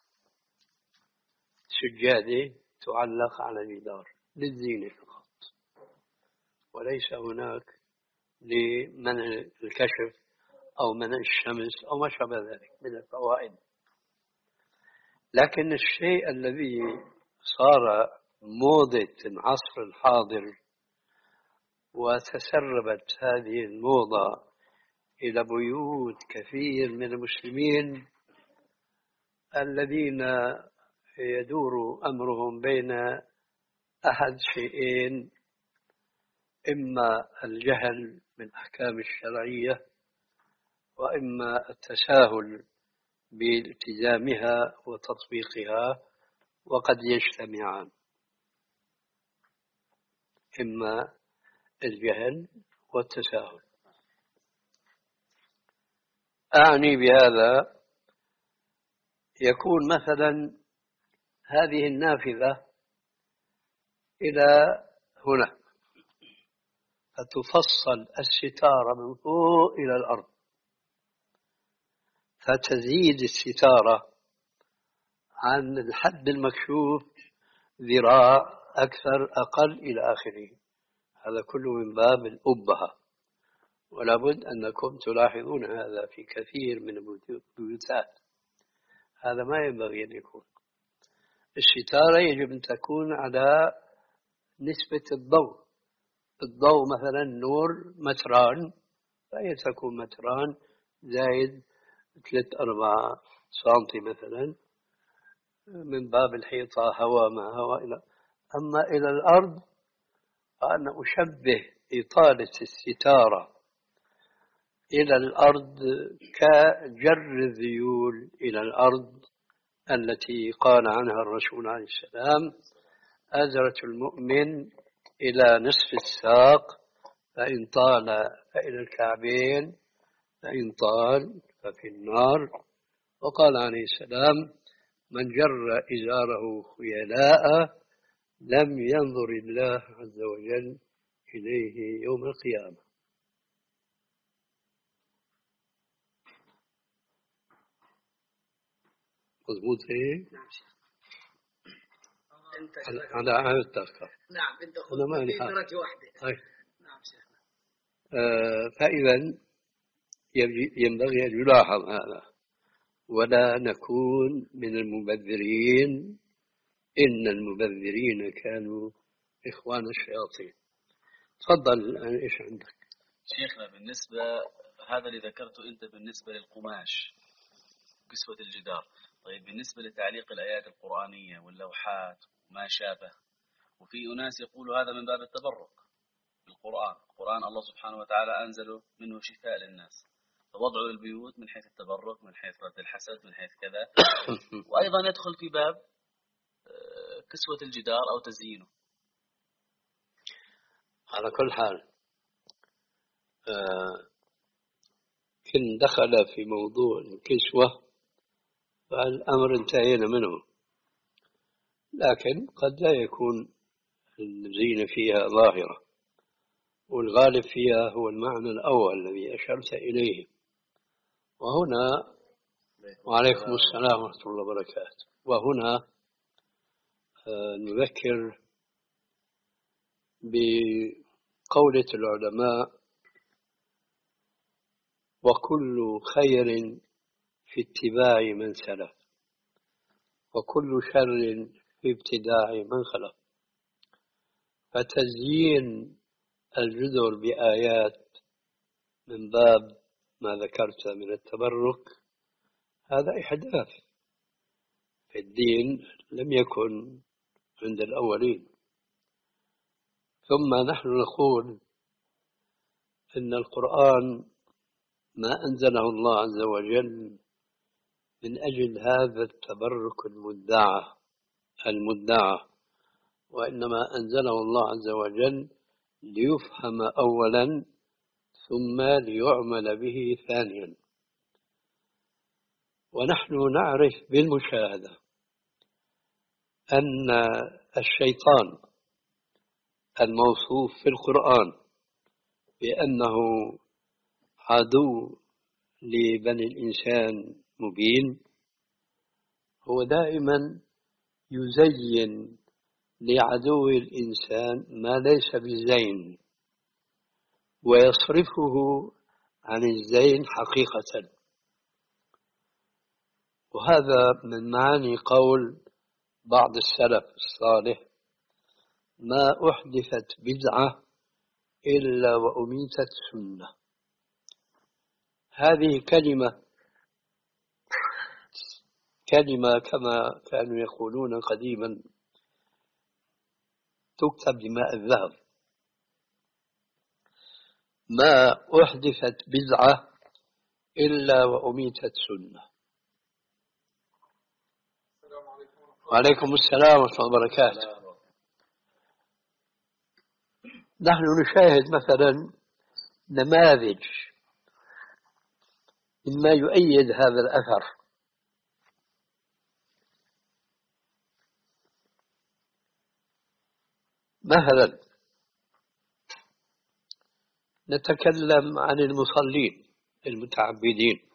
سجادة تعلق على الجدار للزينة فقط، وليس هناك لمنع الكشف أو منع الشمس أو ما شابه ذلك من الفوائد. لكن الشيء الذي صار موضة العصر الحاضر وتسربت هذه الموضة إلى بيوت كثير من المسلمين الذين يدور أمرهم بين أحد شيئين: إما الجهل بالأحكام الشرعية، وإما التساهل بالتزامها وتطبيقها، وقد يجتمعان. إما الجهل والتساهل. أعني بهذا يكون مثلا هذه النافذة إلى هنا، فتفصل الستارة من فوق إلى الأرض، فتزيد الستارة عن الحد المكشوف ذراع أكثر أقل إلى آخره. هذا كله من باب الأبهة، ولا بد أنكم تلاحظون هذا في كثير من البيوتات. هذا ما ينبغي أن يكون. الستارة يجب أن تكون على نسبة الضوء. الضوء مثلا نور متران، فهي تكون متران زائد ثلاث أربعة سنتي مثلا، من باب الحيطة هواء مع هواء. إلى أما إلى الأرض فأنا أشبه إطالة الستارة إلى الأرض كجر الذيول إلى الأرض التي قال عنها الرسول عليه السلام: أزرة المؤمن إلى نصف الساق، فإن طال فإلى الكعبين، فإن طال ففي النار. وقال عليه السلام: من جر إزاره خيلاء لم ينظر الله عز وجل إليه يوم القيامة. مضبوط هيك؟ نعم شيخ. أنت على عهد التذكر. نعم بدي أخذ أنا ما في درجة واحدة. أي. نعم شيخنا. آه فإذا ينبغي أن يلاحظ هذا، ولا نكون من المبذرين. إن المبذرين كانوا إخوان الشياطين. تفضل الآن، إيش عندك؟ شيخنا بالنسبة هذا اللي ذكرته أنت بالنسبة للقماش كسوة الجدار، طيب بالنسبة لتعليق الآيات القرآنية واللوحات وما شابه، وفي أناس يقولوا هذا من باب التبرك بالقرآن. القرآن الله سبحانه وتعالى أنزله منه شفاء للناس، فوضعه للبيوت من حيث التبرك، من حيث رد الحسد، من حيث كذا، وأيضا يدخل في باب كسوة الجدار أو تزيينه. على كل حال آه كن دخل في موضوع الكسوة فالأمر انتهينا منه، لكن قد لا يكون الزينة فيها ظاهرة، والغالب فيها هو المعنى الأول الذي أشرت إليه. وهنا وعليكم السلام ورحمة الله وبركاته. وهنا آه نذكر بقولة العلماء: وكل خير في اتباع من سلف، وكل شر في ابتداع من خلف. فتزيين الجذر بآيات من باب ما ذكرت من التبرك هذا إحداث في الدين لم يكن عند الأولين. ثم نحن نقول إن القرآن ما أنزله الله عز وجل من أجل هذا التبرك المدعى المدعى وإنما أنزله الله عز وجل ليفهم أولا ثم ليعمل به ثانيا. ونحن نعرف بالمشاهدة أن الشيطان الموصوف في القرآن بأنه عدو لبني الإنسان مبين هو دائما يزين لعدو الإنسان ما ليس بالزين ويصرفه عن الزين حقيقة. وهذا من معاني قول بعض السلف الصالح: ما أحدثت بدعة إلا وأميتت سنة. هذه كلمة كلمة كما كانوا يقولون قديما تكتب بماء الذهب: ما أحدثت بدعة إلا وأميتت سنة. وعليكم السلام ورحمة الله وبركاته. نحن نشاهد مثلا نماذج مما يؤيد هذا الأثر. مثلا نتكلم عن المصلين المتعبدين.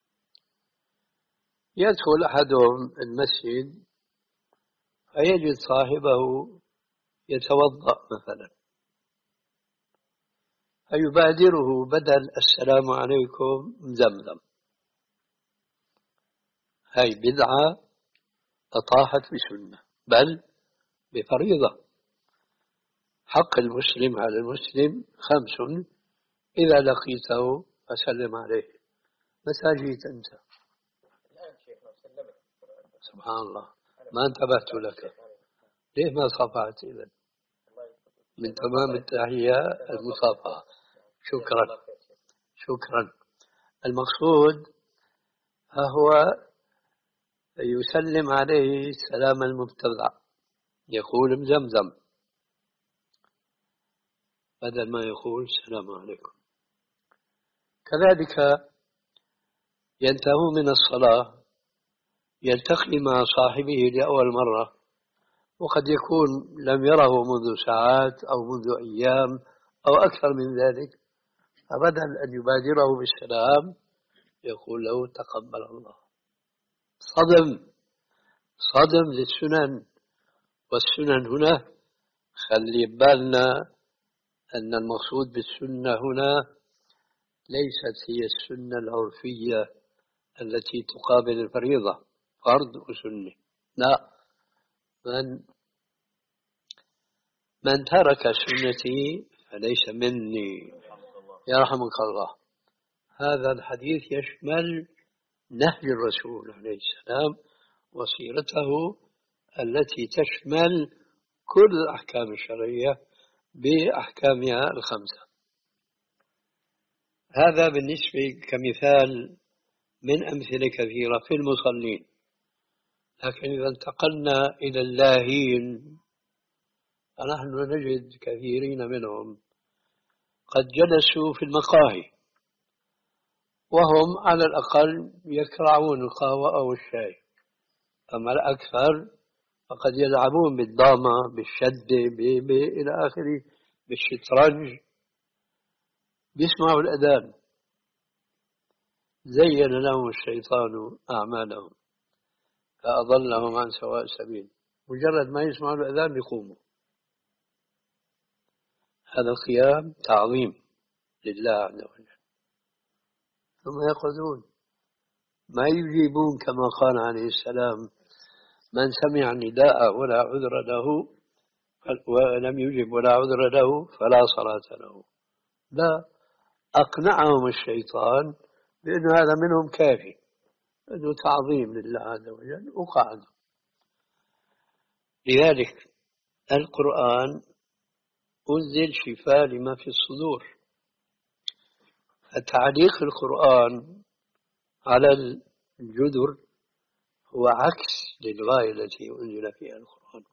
يدخل أحدهم المسجد فيجد صاحبه يتوضأ مثلا، فيبادره بدل السلام عليكم زمزم. هاي بدعة أطاحت بسنة بل بفريضة. حق المسلم على المسلم خمس إذا لقيته فسلم عليه. متى جيت أنت؟ سبحان الله، ما انتبهت لك. ليه ما صفعت إذن؟ من تمام التحية المصافحة. شكرا شكرا. المقصود هو يسلم عليه سلام المبتدع، يقول مزمزم بدل ما يقول السلام عليكم. كذلك ينتهي من الصلاة يلتقي مع صاحبه لأول مرة، وقد يكون لم يره منذ ساعات أو منذ أيام أو أكثر من ذلك، فبدل أن يبادره بالسلام يقول له تقبل الله. صدم صدم للسنن. والسنن هنا خلي بالنا أن المقصود بالسنة هنا ليست هي السنة العرفية التي تقابل الفريضة فرض وسنة، لا. من من ترك سنتي فليس مني، يرحمك الله. هذا الحديث يشمل نهج الرسول عليه السلام وسيرته التي تشمل كل الأحكام الشرعية بأحكامها الخمسة. هذا بالنسبة كمثال من أمثلة كثيرة في المصلين. لكن إذا انتقلنا إلى اللاهين فنحن نجد كثيرين منهم قد جلسوا في المقاهي وهم على الأقل يكرعون القهوة أو الشاي، أما الأكثر فقد يلعبون بالدامة بالشدة ب... ب... إلى آخره، بالشطرنج، بيسمعوا الأذان. زين لهم الشيطان أعمالهم فأضلهم عن سواء السبيل. مجرد ما يسمعوا الأذان يقوموا. هذا القيام تعظيم لله عز وجل. ثم يقعدون ما يجيبون كما قال عليه السلام من سمع نداء ولا عذر له ولم يجب ولا عذر له فلا صلاة له. لا، أقنعهم الشيطان بأن هذا منهم كافي، أنه تعظيم لله عز وجل، وقعدوا. لذلك القرآن أنزل شفاء لما في الصدور. تعليق القرآن على الجدر هو عكس للغاية التي أنزل فيها القرآن.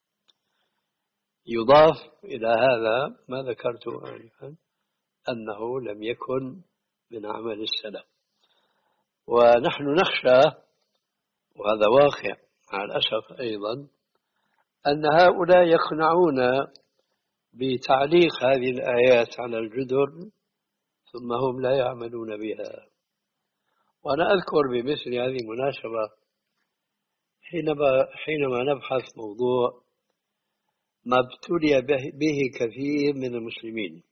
يضاف إلى هذا ما ذكرته آنفا أنه لم يكن من عمل السلف. ونحن نخشى، وهذا واقع مع الأسف أيضا، أن هؤلاء يقنعون بتعليق هذه الآيات على الجدر ثم هم لا يعملون بها. وأنا أذكر بمثل هذه المناسبة حينما حينما نبحث موضوع ما ابتلي به كثير من المسلمين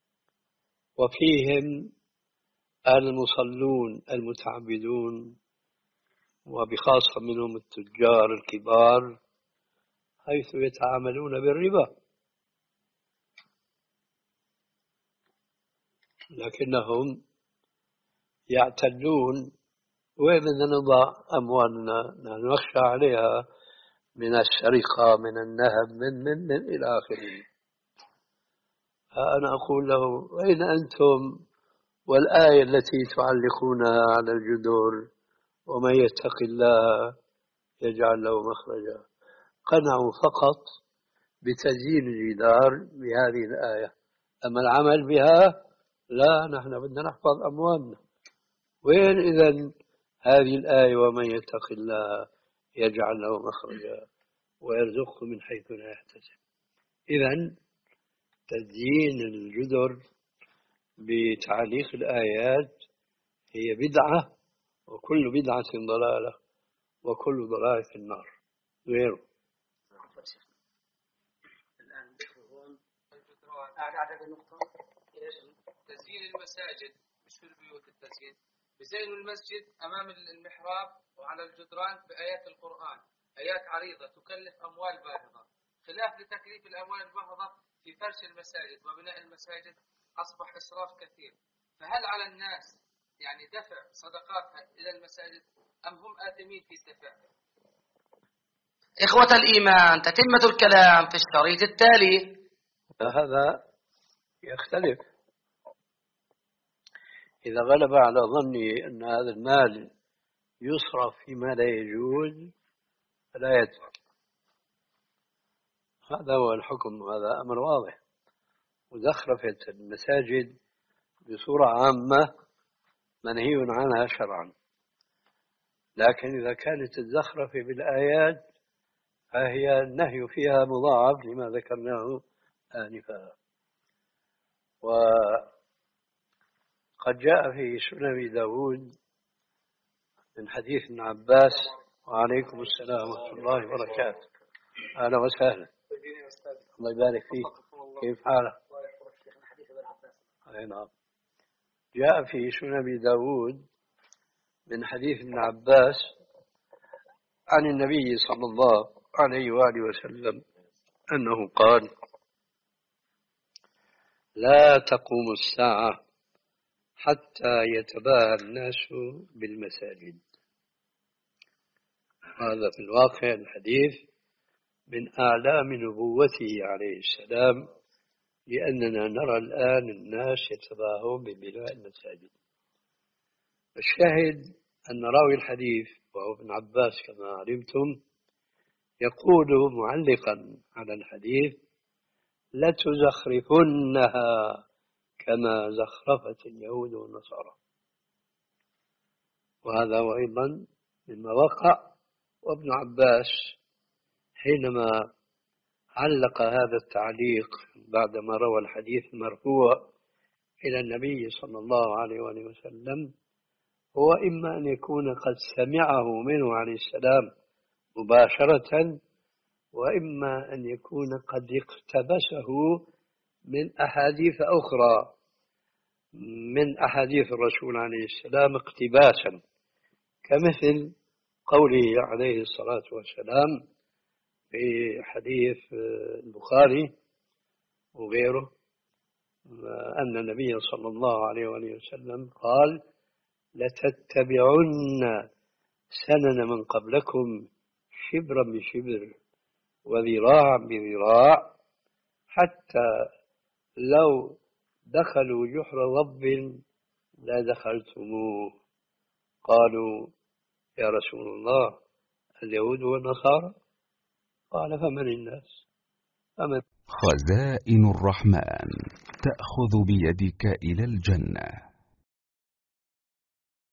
وفيهم المصلون المتعبدون، وبخاصة منهم التجار الكبار، حيث يتعاملون بالربا، لكنهم يعتدون. وين بدنا نضع أموالنا؟ نحن نخشى عليها من السرقة، من النهب، من من من إلى آخره. فأنا أقول له أين أنتم والآية التي تعلقونها على الجدر ومن يتق الله يجعل له مخرجا؟ قنعوا فقط بتزيين الجدار بهذه الآية، أما العمل بها لا. نحن بدنا نحفظ أموالنا. وين إذن هذه الآية ومن يتق الله يجعل له مخرجا ويرزقه من حيث لا يحتسب؟ إذن تزيين الجدر بتعليق الآيات هي بدعة، وكل بدعة ضلالة، وكل ضلالة في النار. غيره الآن هون أعد النقطة تزيين المساجد مش في البيوت. التزيين بزين المسجد أمام المحراب وعلى الجدران بآيات القرآن، آيات عريضة تكلف أموال باهظة، خلاف لتكليف الأموال الباهظة في فرش المساجد وبناء المساجد أصبح إسراف كثير، فهل على الناس يعني دفع صدقاتها إلى المساجد أم هم آثمين في الدفع؟ إخوة الإيمان، تتمة الكلام في الشريط التالي. هذا يختلف. إذا غلب على ظني أن هذا المال يصرف فيما لا يجوز فلا يدفع، هذا هو الحكم، هذا أمر واضح. وزخرفة المساجد بصورة عامة منهي عنها شرعا، لكن إذا كانت الزخرفة بالآيات فهي النهي فيها مضاعف لما ذكرناه آنفا. وقد جاء في سنن داود من حديث ابن عباس، وعليكم السلام ورحمة الله وبركاته، أهلا وسهلا، الله يبارك فيك، كيف حالك؟ أي نعم. جاء في سنن داود من حديث ابن عباس عن النبي صلى الله عليه وآله وسلم أنه قال: لا تقوم الساعة حتى يتباهى الناس بالمساجد. هذا في الواقع الحديث من أعلام نبوته عليه السلام، لأننا نرى الآن الناس يتباهون ببناء المساجد. الشاهد أن راوي الحديث وهو ابن عباس كما علمتم يقول معلقا على الحديث: لتزخرفنها كما زخرفت اليهود والنصارى. وهذا هو أيضا مما وقع. وابن عباس حينما علق هذا التعليق بعدما روى الحديث مرفوع إلى النبي صلى الله عليه وسلم، هو إما أن يكون قد سمعه منه عليه السلام مباشرة، وإما أن يكون قد اقتبسه من أحاديث أخرى من أحاديث الرسول عليه السلام اقتباسا، كمثل قوله عليه الصلاة والسلام في حديث البخاري وغيره أن النبي صلى الله عليه وسلم قال: لتتبعن سنن من قبلكم شبرا بشبر وذراعا بذراع حتى لو دخلوا جحر ضب لا دخلتموه. قالوا: يا رسول الله اليهود والنصارى؟ قال: فمن الناس؟ فمن خزائن الرحمن تأخذ بيدك إلى الجنة.